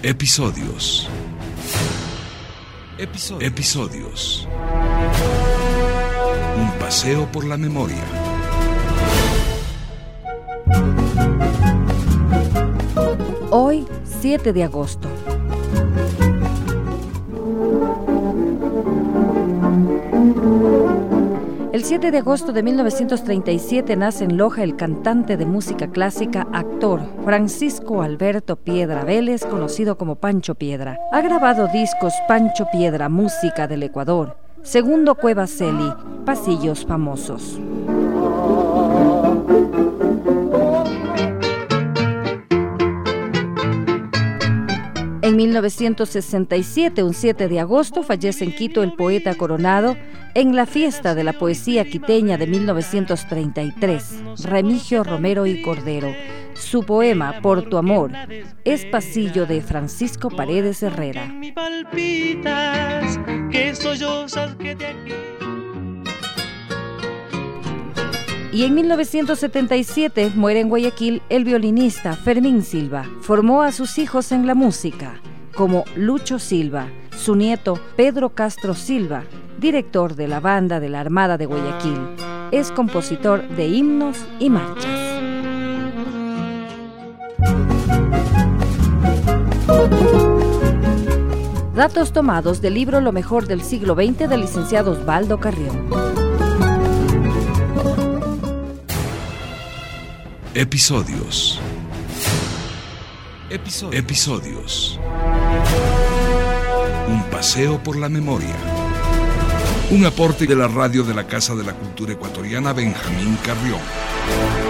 Episodios. Un paseo por la memoria. Hoy, 7 de agosto. El 7 de agosto de 1937 nace en Loja el cantante de música clásica, actor Francisco Alberto Piedra Vélez, conocido como Pancho Piedra. Ha grabado discos Pancho Piedra, Música del Ecuador, Segundo Cueva Celi, Pasillos Famosos. En 1967, un 7 de agosto, fallece en Quito el poeta Coronado en la fiesta de la poesía quiteña de 1933, Remigio Romero y Cordero. Su poema, Por tu amor, es Pasillo de Francisco Paredes Herrera. Y en 1977 muere en Guayaquil el violinista Fermín Silva. Formó a sus hijos en la música, como Lucho Silva, su nieto Pedro Castro Silva, director de la banda de la Armada de Guayaquil. Es compositor de himnos y marchas. Datos tomados del libro Lo mejor del siglo XX del licenciado Osvaldo Carrión. Episodios. Un paseo por la memoria. Un aporte de la radio de la Casa de la Cultura Ecuatoriana Benjamín Carrión.